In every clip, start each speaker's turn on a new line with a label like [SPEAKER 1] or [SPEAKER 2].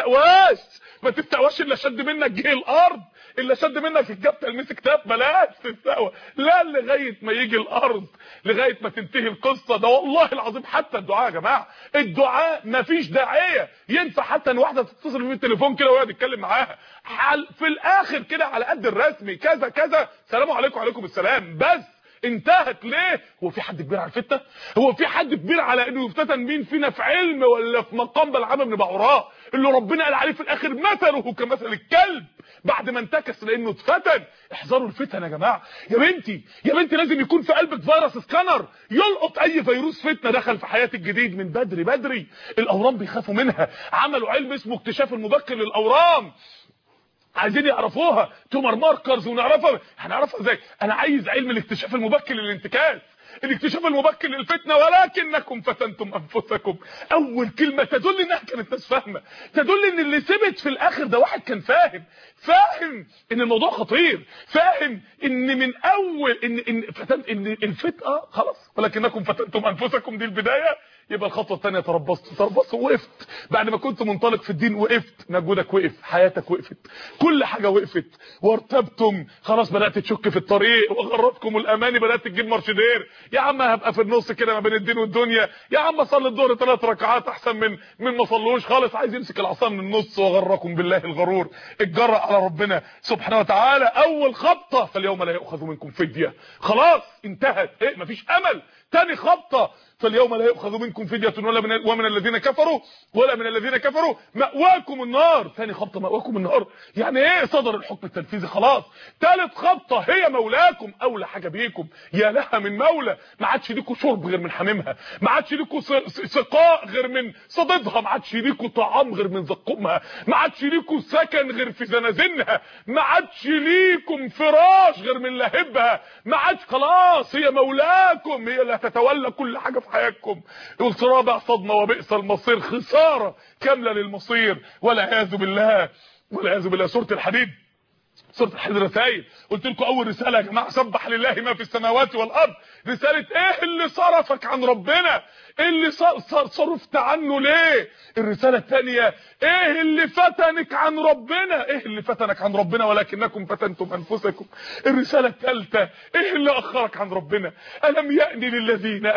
[SPEAKER 1] تستقواش الا شد منك جه الارض، الا شد منك الجاب تلميذ كتاب، بلاش تستقوى، لا لغايه ما يجي الارض، لغايه ما تنتهي القصه. ده والله العظيم حتى الدعاء يا جماعه، الدعاء مفيش داعيه ينفع حتى ان واحده تتصل بيه التليفون كده ويقعد يتكلم معاها في الاخر كده على قد الرسمي كذا كذا سلام عليكم وعليكم السلام بس. انتهت ليه؟ هو في حد كبير على الفتة؟ هو في حد كبير على انه يفتتن مين فينا في علم ولا في مقام بلعام بن بعوراء اللي ربنا قال عليه في الاخر مثله كمثل الكلب بعد ما انتكس لانه اتفتن؟ احذروا الفتن يا جماعه. يا بنتي لازم يكون في قلبك فيروس سكانر يلقط اي فيروس فتنه دخل في حياتك جديد من بدري. الاورام بيخافوا منها، عملوا علم اسمه اكتشاف المبكر للاورام، عايزين يعرفوها تومر ماركرز ونعرفها. هنعرفها ازاي؟ انا عايز علم الاكتشاف المبكر للانتكاس، الاكتشاف المبكر للفتنه، ولكنكم فتنتم انفسكم. اول كلمه تدل انها كانت ناس فاهمه، تدل ان اللي ثبت في الاخر ده واحد كان فاهم ان الموضوع خطير، فاهم ان من اول ان الفتنه خلاص، ولكنكم فتنتم انفسكم دي البدايه. يبقى الخطوه الثانيه تربصت وقفت. بعد ما كنت منطلق في الدين وقفت، مجهودك وقف، حياتك وقفت، كل حاجه وقفت، وارتبتم، خلاص بدات تشك في الطريق، وغرتكم الاماني، بدات تجيب مرشدير. يا عم هبقى في النص كده ما بين الدين والدنيا، يا عم اصلي الظهر 3 ركعات احسن من ما صلوش خالص. عايز يمسك العصا من النص، وغركم بالله الغرور. اتجرأ على ربنا سبحانه وتعالى. اول خبطه فاليوم لا يؤخذ منكم فديه، خلاص انتهت، مفيش امل. تاني خبطه فاليوم لا يؤخذ منكم فديه ومن الذين كفروا مأواكم النار. ثاني خبطه مأواكم النار، يعني ايه؟ صدر الحكم التنفيذي خلاص. ثالث خبطه هي مولاكم، اولى حاجه بيكم، يا لها من مولى، ما عادش ليكوا شرب غير من حميمها، ما عادش ليكوا سقاء غير من صددها، ما عادش ليكوا طعام غير من زقومها، ما عادش ليكوا سكن غير في زنازينها، ما عادش ليكم فراش غير من لهبها، ما عادش، خلاص هي مولاكم، هي اللي هتتولى كل حاجه في حياتكم. والصرابع صدمه وبئس المصير، خساره كامله للمصير والعياذ بالله. سوره الحديد رسائل. قلت لكم اول رساله يا جماعه سبح لله ما في السماوات والارض. رساله ايه اللي صرفك عن ربنا؟ ايه اللي صرفت عنه ليه؟ الرساله الثانيه ايه اللي فتنك عن ربنا؟ ايه اللي فتنك عن ربنا ولكنكم فتنتم انفسكم؟ الرساله الثالثه ايه اللي اخرك عن ربنا؟ الم يأن للذين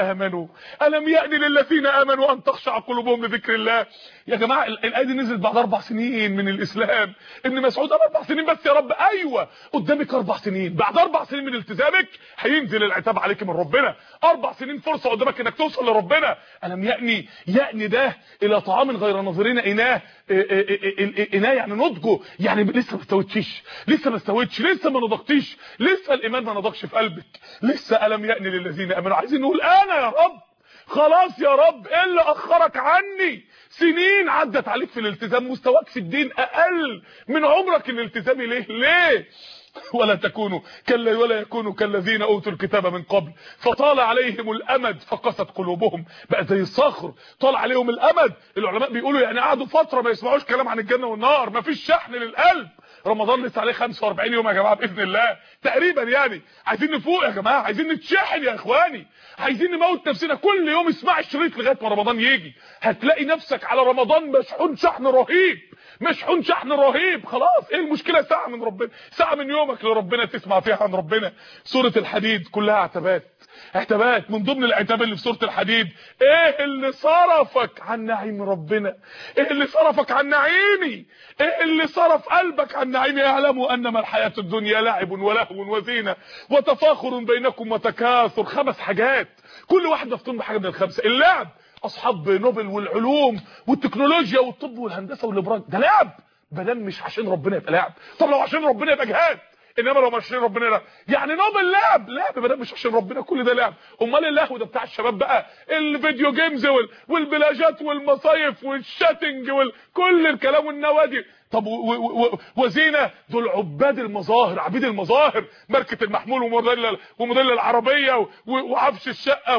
[SPEAKER 1] امنوا ان تخشع قلوبهم لذكر الله. يا جماعه الايه دي نزلت بعد 4 سنين من الاسلام. ابن مسعود قال 4 سنين بس يا رب. ايوه قدامك 4 سنين، بعد 4 سنين من التزامك هينزل العتاب عليك من ربنا. 4 سنين فرصه قدامك انك توصل لربنا. الم يأني ده الى طعام غير ناظرين اناه يعني نضجه، يعني لسه ما استوتش، لسه ما نضجتيش، لسه الايمان ما نضجش في قلبك، لسه. الم يأن للذين امنوا، عايزين نقول انا يا رب خلاص يا رب، ايه اللي اخرك عني؟ سنين عدت عليك في الالتزام، مستواك في الدين اقل من عمرك الالتزامي. ليه؟ ولا يكونوا كالذين اوتوا الكتاب من قبل فطال عليهم الامد فقست قلوبهم. بقى زي الصخر، طال عليهم الامد. العلماء بيقولوا يعني قعدوا فتره ما يسمعوش كلام عن الجنه والنار، ما فيش شحن للقلب. رمضان لسه عليه 45 يوم يا جماعه باذن الله تقريبا، يعني عايزين نفوق يا جماعه، عايزين نتشحن يا اخواني، عايزين نموت نفسنا. كل يوم اسمع الشريط لغايه ما رمضان يجي، هتلاقي نفسك على رمضان مشحون شحن رهيب. خلاص ايه المشكله؟ ساعه من ربنا، ساعه من يومك لربنا تسمع فيها عن ربنا. سوره الحديد كلها عتبات. من ضمن العتاب اللي في سوره الحديد ايه اللي صرفك عن نعيم ربنا؟ ايه اللي صرفك عن نعيمي؟ ايه اللي صرف قلبك عن نعيمي؟ اعلموا انما الحياه الدنيا لعب ولهو وزينه وتفاخر بينكم وتكاثر. 5 حاجات، كل واحد مفتون بحاجه من ال5. اللعب، اصحاب نوبل والعلوم والتكنولوجيا والطب والهندسه والابراج، ده لعب. بدل مش عشان ربنا يبقى لعب، طب لو عشان ربنا يبقى جهاد. انما لو مش عشان ربنا لا، يعني نوبل لعب بدل مش عشان ربنا، كل ده لعب. امال اللهو ده بتاع الشباب بقى، الفيديو جيمز والبلاجات والمصايف والشاتنج وكل الكلام والنوادي. طب وزينه، دول عبيد المظاهر، ماركه المحمول وموديل العربيه وعفش الشقه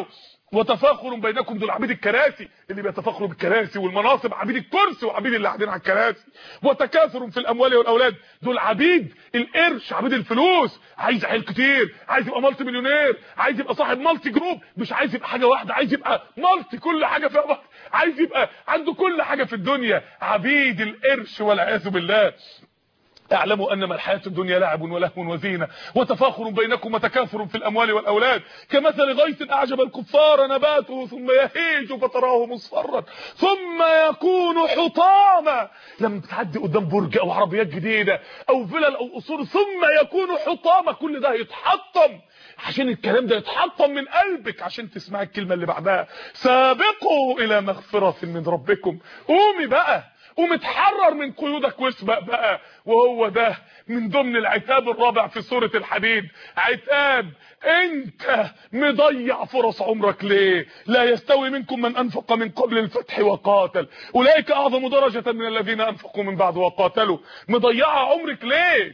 [SPEAKER 1] وتفاخر بينكم، دول عبيد الكراسي، اللي بيتفاخروا بالكراسي والمناصب، عبيد الكرسي وعبيد اللي قاعدين على الكراسي. وتكاثر في الاموال والاولاد، دول عبيد القرش، عبيد الفلوس، عايز عيل كتير، عايز يبقى مالتي مليونير، عايز يبقى صاحب مالتي جروب، مش عايز يبقى حاجه واحده، عايز يبقى مالتي كل حاجه فيها بعض، عايز يبقى عنده كل حاجه في الدنيا، عبيد القرش والعياذ بالله. اعلموا انما الحياه الدنيا لعب ولهو وزينه وتفاخر بينكم وتكاثر في الاموال والاولاد كمثل غيث اعجب الكفار نباته ثم يهيج فتراه مصفرا ثم يكون حطاما. لما بتعدي قدام برج او عربيات جديده او فلل او قصور ثم يكون حطاما، كل ده يتحطم عشان الكلام ده يتحطم من قلبك عشان تسمع الكلمه اللي بعدها، سابقوا الى مغفره من ربكم. قومي بقى، قوم اتحرر من قيودك واسبق بقى. وهو ده من ضمن العتاب الرابع في سورة الحديد، عتاب انت مضيع فرص عمرك ليه؟ لا يستوي منكم من انفق من قبل الفتح وقاتل اولئك اعظم درجة من الذين انفقوا من بعد وقاتلوا. مضيعة عمرك ليه؟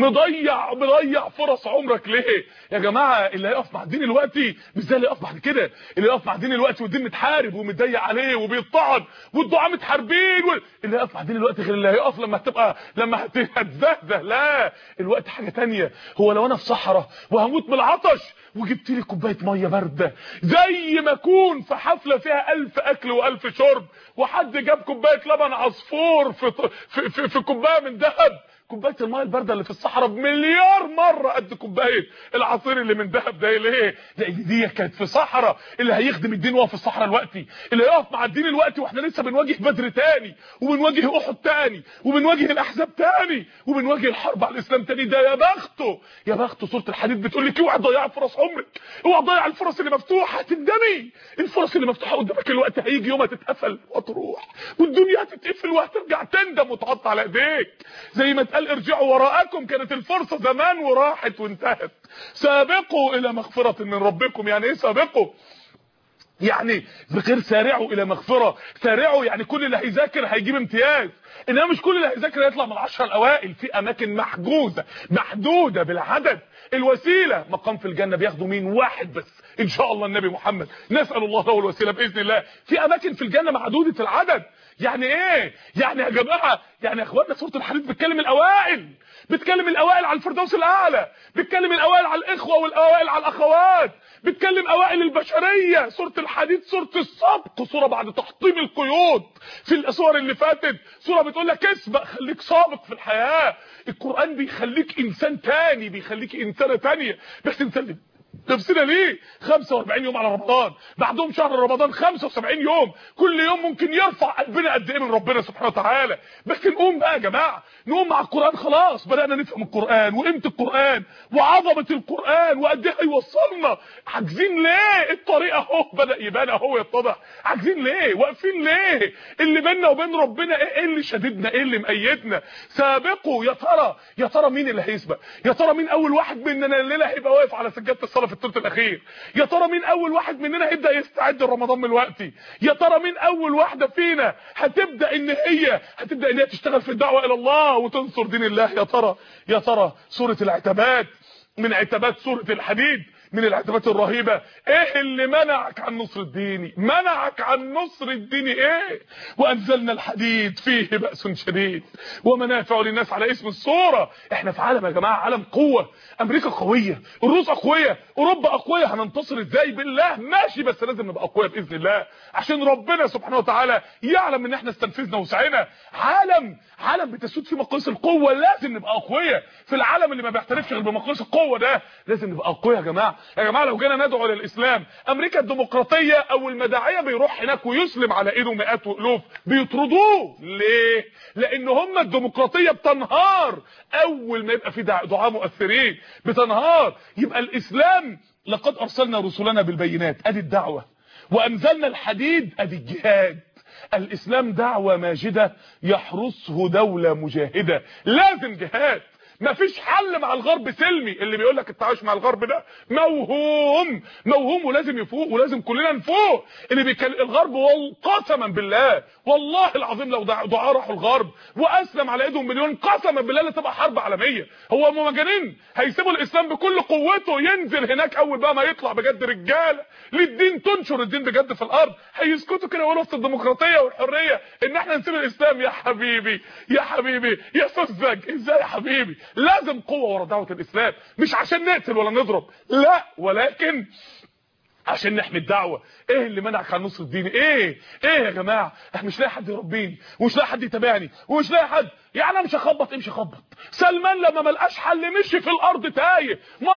[SPEAKER 1] مضيع فرص عمرك ليه يا جماعه؟ اللي هيقف مع الدين دلوقتي مش زي اللي يقف بعد كده. اللي يقف مع الدين دلوقتي والدين متحارب ومتضيق عليه وبيطعن والدعاء متحاربين اللي يقف مع الدين دلوقتي غير اللي هيقف لما هتزهزه. لا، الوقت حاجه تانية. هو لو انا في صحراء وهموت من العطش وجبت لي كوبايه ميه بارده، زي ما اكون في حفله فيها 1000 اكل و1000 شرب وحد جاب كوبايه لبن عصفور في كوبايه من ذهب، كوبايه الميه البارده اللي في الصحراء بمليار مره قد كوبايه العصير اللي من ذهب ده. ليه؟ لان دي كانت في صحراء. اللي هيخدم الدين وهو في الصحراء دلوقتي، اللي هيقف مع الدين دلوقتي واحنا لسه بنواجه بدر تاني وبنواجه احد تاني وبنواجه الاحزاب تاني وبنواجه الحرب على الاسلام تاني، ده يا بخته يا بخته. سوره الحديد بتقول لك اوعى تضيعي فرص عمرك، اوعى تضيع الفرص اللي مفتوحه، هتندمي. الفرص اللي مفتوحه قدامك الوقت هيجي يوم هتتقفل وتروح والدنيا هتتقفل وهترجع تندم وتحط على ايديك. زي ما قال ارجعوا وراءكم، كانت الفرصه زمان وراحت وانتهت. سابقوا الى مغفره من ربكم. يعني ايه سابقوا؟ يعني بغير سارعوا الى مغفره. سارعوا يعني كل اللي هيذاكر هيجيب امتياز، انما مش كل اللي هيذاكر هيطلع من ال10 الاوائل. في اماكن محجوزه محدوده بالعدد. الوسيله مقام في الجنه بياخدوا مين؟ واحد بس ان شاء الله، النبي محمد، نسال الله له الوسيله باذن الله. في اماكن في الجنه معدوده العدد. يعني ايه؟ يعني يا جماعه، يعني يا اخوانا سوره الحديد بتكلم الاوائل، بتكلم الاوائل على الفردوس الاعلى، بتكلم الاوائل على الاخوه والاوائل على الاخوات، بتكلم اوائل البشريه. سوره الحديد سوره السبق، سوره بعد تحطيم القيود. في الاسوار اللي فاتت سوره بتقول لك اسبق، خليك سابق في الحياه. القران بيخليك انسان تاني، بيخليك انسانه تانيه. بس انسان نفسنا ليه 45 يوم على رمضان، بعدهم شهر رمضان 75 يوم، كل يوم ممكن يرفع قلبنا قد ايه من ربنا سبحانه وتعالى. بس نقوم بقى يا جماعه، نقوم مع القران. خلاص بدانا نفهم القران وقيمه القران وعظمه القران وقد ايه هيوصلنا. عاجزين ليه؟ الطريق اهو بدا يبان اهو يتضح. عاجزين ليه؟ واقفين ليه؟ اللي بيننا وبين ربنا ايه اللي شددنا؟ ايه اللي مقيدنا؟ سابقوا. يا ترى مين اللي هيسبق؟ يا ترى مين اول واحد مننا الليله هيبقى واقف على سجاده الصلاه في الثلث الاخير؟ يا ترى مين اول واحد مننا هيبدا يستعد لرمضان من الوقت؟ يا ترى مين اول واحده فينا هتبدا ان هي تشتغل في الدعوه الى الله وتنصر دين الله؟ يا ترى سوره العتبات من عتبات سوره الحديد، من العتبات الرهيبه. ايه اللي منعك عن نصر الدين؟ منعك عن نصر الدين ايه؟ وانزلنا الحديد فيه بأس شديد ومنافع للناس على اسم السوره. احنا في عالم يا جماعه، عالم قوه. امريكا قويه، الروس اقوياء، اوروبا اقوياء. هننتصر ازاي؟ بالله ماشي، بس لازم نبقى اقوياء باذن الله عشان ربنا سبحانه وتعالى يعلم ان احنا استنفذنا وسعينا. عالم بتسود فيه مقاييس القوه، لازم نبقى اقوياء. في العالم اللي ما بيعترفش غير بمقاييس القوه ده لازم نبقى اقوياء يا جماعه. لو جينا ندعو للاسلام، امريكا الديمقراطيه اول ما داعيه بيروح هناك ويسلم على ايده مئات والوف بيطردوه. ليه؟ لان هم الديمقراطيه بتنهار اول ما يبقى في دعاة مؤثرين، بتنهار. يبقى الاسلام لقد ارسلنا رسلنا بالبينات، ادي الدعوه، وانزلنا الحديد، ادي الجهاد. الاسلام دعوه ماجده يحرسه دوله مجاهده. لازم جهاد، مفيش حل مع الغرب سلمي. اللي بيقول لك التعايش مع الغرب ده موهوم ولازم يفوق، ولازم كلنا نفوق. اللي بيكلم الغرب قسما بالله والله العظيم لو دعاء راحوا الغرب واسلم على ايدهم مليون، قسما بالله لا تبقى حرب عالميه. هو مجانين هيسيبوا الاسلام بكل قوته ينزل هناك اول بقى ما يطلع بجد رجاله للدين، تنشر الدين بجد في الارض، هيسكتوا كده ويقولوا في الديمقراطيه والحريه ان احنا نسيب الاسلام؟ يا حبيبي يا حبيبي يا سذج، ازاي يا حبيبي؟ لازم قوه ورا دعوه الاسلام، مش عشان نقتل ولا نضرب، لا، ولكن عشان نحمي الدعوه. ايه اللي منعك عن نصر الدين؟ ايه يا جماعه؟ احنا مش لاقي حد يربيني، ومش لاقي حد يتابعني، ومش لاقي حد، يعني انا مش هخبط. امشي خبط. سلمان لما ملقاش حل مشي في الارض تايه.